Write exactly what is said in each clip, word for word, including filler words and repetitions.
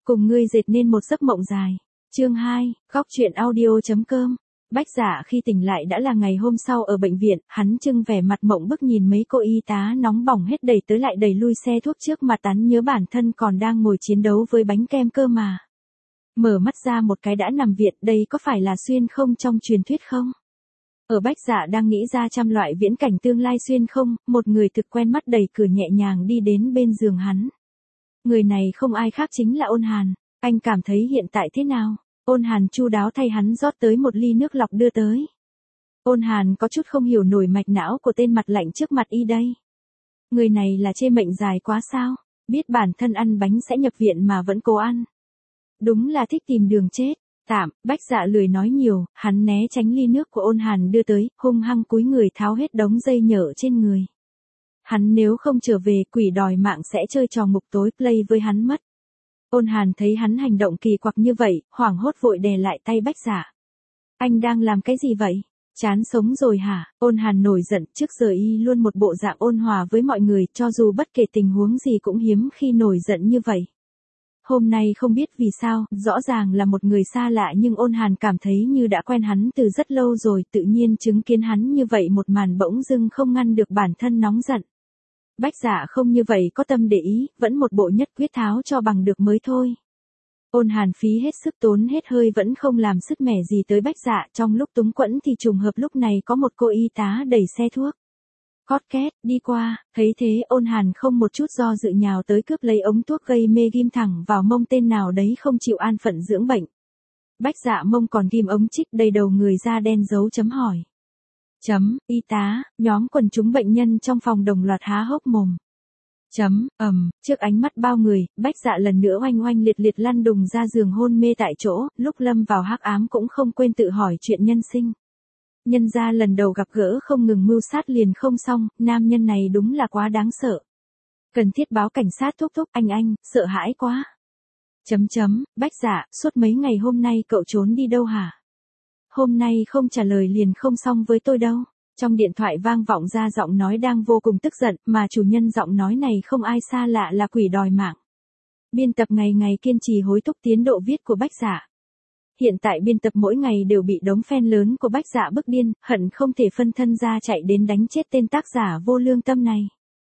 Cùng ngươi dệt nên một giấc mộng dài. Chương hai, góc truyện audio.com. Bách Dạ khi tỉnh lại đã là ngày hôm sau ở bệnh viện, hắn trưng vẻ mặt mộng bức nhìn mấy cô y tá nóng bỏng hết đẩy tới lại đẩy lui xe thuốc trước mặt hắn, nhớ bản thân còn đang ngồi chiến đấu với bánh kem cơ mà. Mở mắt ra một cái đã nằm viện, đây có phải là xuyên không trong truyền thuyết không? Ở Bách Dạ đang nghĩ ra trăm loại viễn cảnh tương lai xuyên không, một người thực quen mắt đẩy cửa nhẹ nhàng đi đến bên giường hắn. Người này không ai khác chính là Ôn Hàn. Anh cảm thấy hiện tại thế nào? Ôn Hàn chu đáo thay hắn rót tới một ly nước lọc đưa tới. Ôn Hàn có chút không hiểu nổi mạch não của tên mặt lạnh trước mặt y đây. Người này là chê mệnh dài quá sao? Biết bản thân ăn bánh sẽ nhập viện mà vẫn cố ăn. Đúng là thích tìm đường chết. Tạm, Bách Dạ lười nói nhiều, hắn né tránh ly nước của Ôn Hàn đưa tới, hung hăng cúi người tháo hết đống dây nhợ trên người. Hắn nếu không trở về, quỷ đòi mạng sẽ chơi trò ngục tối play với hắn mất. Ôn Hàn thấy hắn hành động kỳ quặc như vậy, hoảng hốt vội đè lại tay Bách Dạ. Anh đang làm cái gì vậy? Chán sống rồi hả? Ôn Hàn nổi giận, trước giờ y luôn một bộ dạng ôn hòa với mọi người, cho dù bất kể tình huống gì cũng hiếm khi nổi giận như vậy. Hôm nay không biết vì sao, rõ ràng là một người xa lạ nhưng Ôn Hàn cảm thấy như đã quen hắn từ rất lâu rồi, tự nhiên chứng kiến hắn như vậy một màn bỗng dưng không ngăn được bản thân nóng giận. Bách Dạ không như vậy có tâm để ý, vẫn một bộ nhất quyết tháo cho bằng được mới thôi. Ôn Hàn phí hết sức tốn hết hơi vẫn không làm sứt mẻ gì tới Bách Dạ, trong lúc túng quẫn thì trùng hợp lúc này có một cô y tá đẩy xe thuốc. Cót két, đi qua, thấy thế Ôn Hàn không một chút do dự nhào tới cướp lấy ống thuốc gây mê ghim thẳng vào mông tên nào đấy không chịu an phận dưỡng bệnh. Bách Dạ mông còn ghim ống chích đầy đầu người da đen dấu chấm hỏi. Chấm, y tá, nhóm quần chúng bệnh nhân trong phòng đồng loạt há hốc mồm. Chấm, ầm, trước ánh mắt bao người, Bách Dạ lần nữa oanh oanh liệt liệt lăn đùng ra giường hôn mê tại chỗ, lúc lâm vào hắc ám cũng không quên tự hỏi chuyện nhân sinh. Nhân ra lần đầu gặp gỡ không ngừng mưu sát liền không xong, nam nhân này đúng là quá đáng sợ. Cần thiết báo cảnh sát thúc thúc, anh anh, sợ hãi quá. Chấm chấm, Bách Dạ, suốt mấy ngày hôm nay cậu trốn đi đâu hả? Hôm nay không trả lời liền không xong với tôi đâu. Trong điện thoại vang vọng ra giọng nói đang vô cùng tức giận, mà chủ nhân giọng nói này không ai xa lạ là quỷ đòi mạng. Biên tập ngày ngày kiên trì hối thúc tiến độ viết của Bách Dạ. Hiện tại biên tập mỗi ngày đều bị đống fan lớn của Bách Dạ bức điên, hận không thể phân thân ra chạy đến đánh chết tên tác giả vô lương tâm này.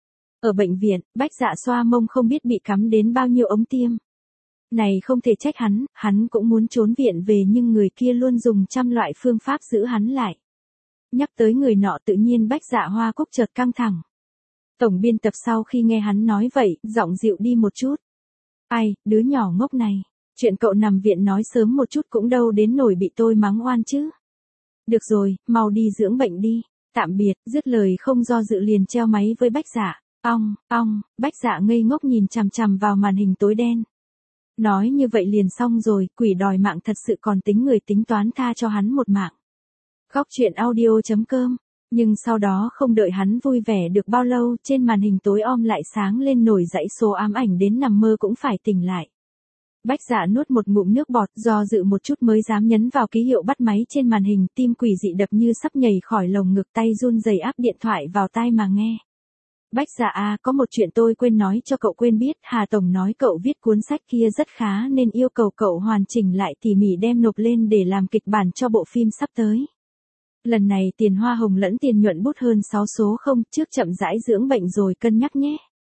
Ở bệnh viện, Bách Dạ xoa mông không biết bị cắm đến bao nhiêu ống tiêm. Này không thể trách hắn, hắn cũng muốn trốn viện về nhưng người kia luôn dùng trăm loại phương pháp giữ hắn lại. Nhắc tới người nọ tự nhiên Bách Dạ hoa cúc chợt căng thẳng. Tổng biên tập sau khi nghe hắn nói vậy, giọng dịu đi một chút. Ai, đứa nhỏ ngốc này, chuyện cậu nằm viện nói sớm một chút cũng đâu đến nổi bị tôi mắng oan chứ. Được rồi, mau đi dưỡng bệnh đi, tạm biệt, dứt lời không do dự liền treo máy với Bách Dạ. Ong, ong, Bách Dạ ngây ngốc nhìn chằm chằm vào màn hình tối đen. Nói như vậy liền xong rồi, quỷ đòi mạng thật sự còn tính người tính toán tha cho hắn một mạng. Góc truyện audio.com. Nhưng sau đó không đợi hắn vui vẻ được bao lâu, trên màn hình tối om lại sáng lên nổi dãy số ám ảnh đến nằm mơ cũng phải tỉnh lại. Bách Dạ nuốt một ngụm nước bọt, do dự một chút mới dám nhấn vào ký hiệu bắt máy trên màn hình, tim quỷ dị đập như sắp nhảy khỏi lồng ngực, tay run rẩy áp điện thoại vào tai mà nghe. Bách Dạ à, có một chuyện tôi quên nói cho cậu quên biết, Hà Tổng nói cậu viết cuốn sách kia rất khá nên yêu cầu cậu hoàn chỉnh lại tỉ mỉ đem nộp lên để làm kịch bản cho bộ phim sắp tới. Lần này tiền hoa hồng lẫn tiền nhuận bút hơn sáu số không, trước chậm rãi dưỡng bệnh rồi cân nhắc nhé.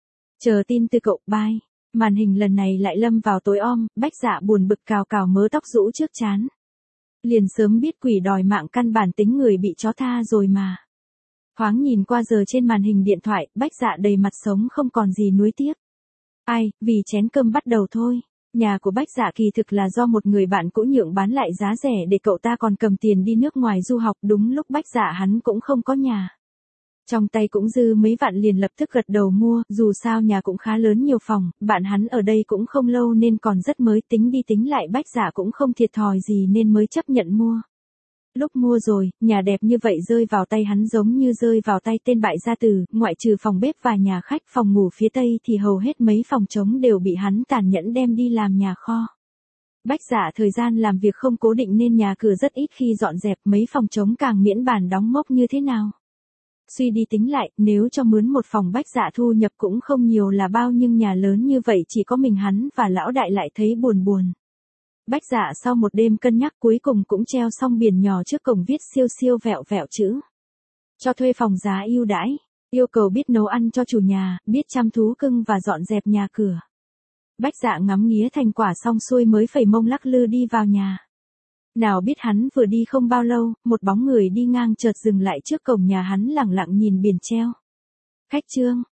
Chờ tin từ cậu, bye. Màn hình lần này lại lâm vào tối om, Bách Dạ buồn bực cào cào mớ tóc rũ trước trán. Liền sớm biết quỷ đòi mạng căn bản tính người bị chó tha rồi mà. Thoáng nhìn qua giờ trên màn hình điện thoại, Bách Dạ đầy mặt sống không còn gì nuối tiếc. Ai, vì chén cơm bắt đầu thôi. Nhà của Bách Dạ kỳ thực là do một người bạn cũ nhượng bán lại giá rẻ để cậu ta còn cầm tiền đi nước ngoài du học, đúng lúc Bách Dạ hắn cũng không có nhà. Trong tay cũng dư mấy vạn liền lập tức gật đầu mua, dù sao nhà cũng khá lớn nhiều phòng, bạn hắn ở đây cũng không lâu nên còn rất mới, tính đi tính lại Bách Dạ cũng không thiệt thòi gì nên mới chấp nhận mua. Lúc mua rồi, nhà đẹp như vậy rơi vào tay hắn giống như rơi vào tay tên bại gia tử, ngoại trừ phòng bếp và nhà khách, phòng ngủ phía tây thì hầu hết mấy phòng trống đều bị hắn tàn nhẫn đem đi làm nhà kho. Bách Dạ thời gian làm việc không cố định nên nhà cửa rất ít khi dọn dẹp, mấy phòng trống càng miễn bàn đóng mốc như thế nào. Suy đi tính lại, nếu cho mướn một phòng Bách Dạ thu nhập cũng không nhiều là bao, nhưng nhà lớn như vậy chỉ có mình hắn và lão đại lại thấy buồn buồn. Bách Dạ sau một đêm cân nhắc cuối cùng cũng treo xong biển nhỏ trước cổng viết siêu siêu vẹo vẹo chữ. Cho thuê phòng giá ưu đãi, yêu cầu biết nấu ăn cho chủ nhà, biết chăm thú cưng và dọn dẹp nhà cửa. Bách Dạ ngắm nghía thành quả xong xuôi mới phẩy mông lắc lư đi vào nhà. Nào biết hắn vừa đi không bao lâu, một bóng người đi ngang chợt dừng lại trước cổng nhà hắn lẳng lặng nhìn biển treo. Khách Trương,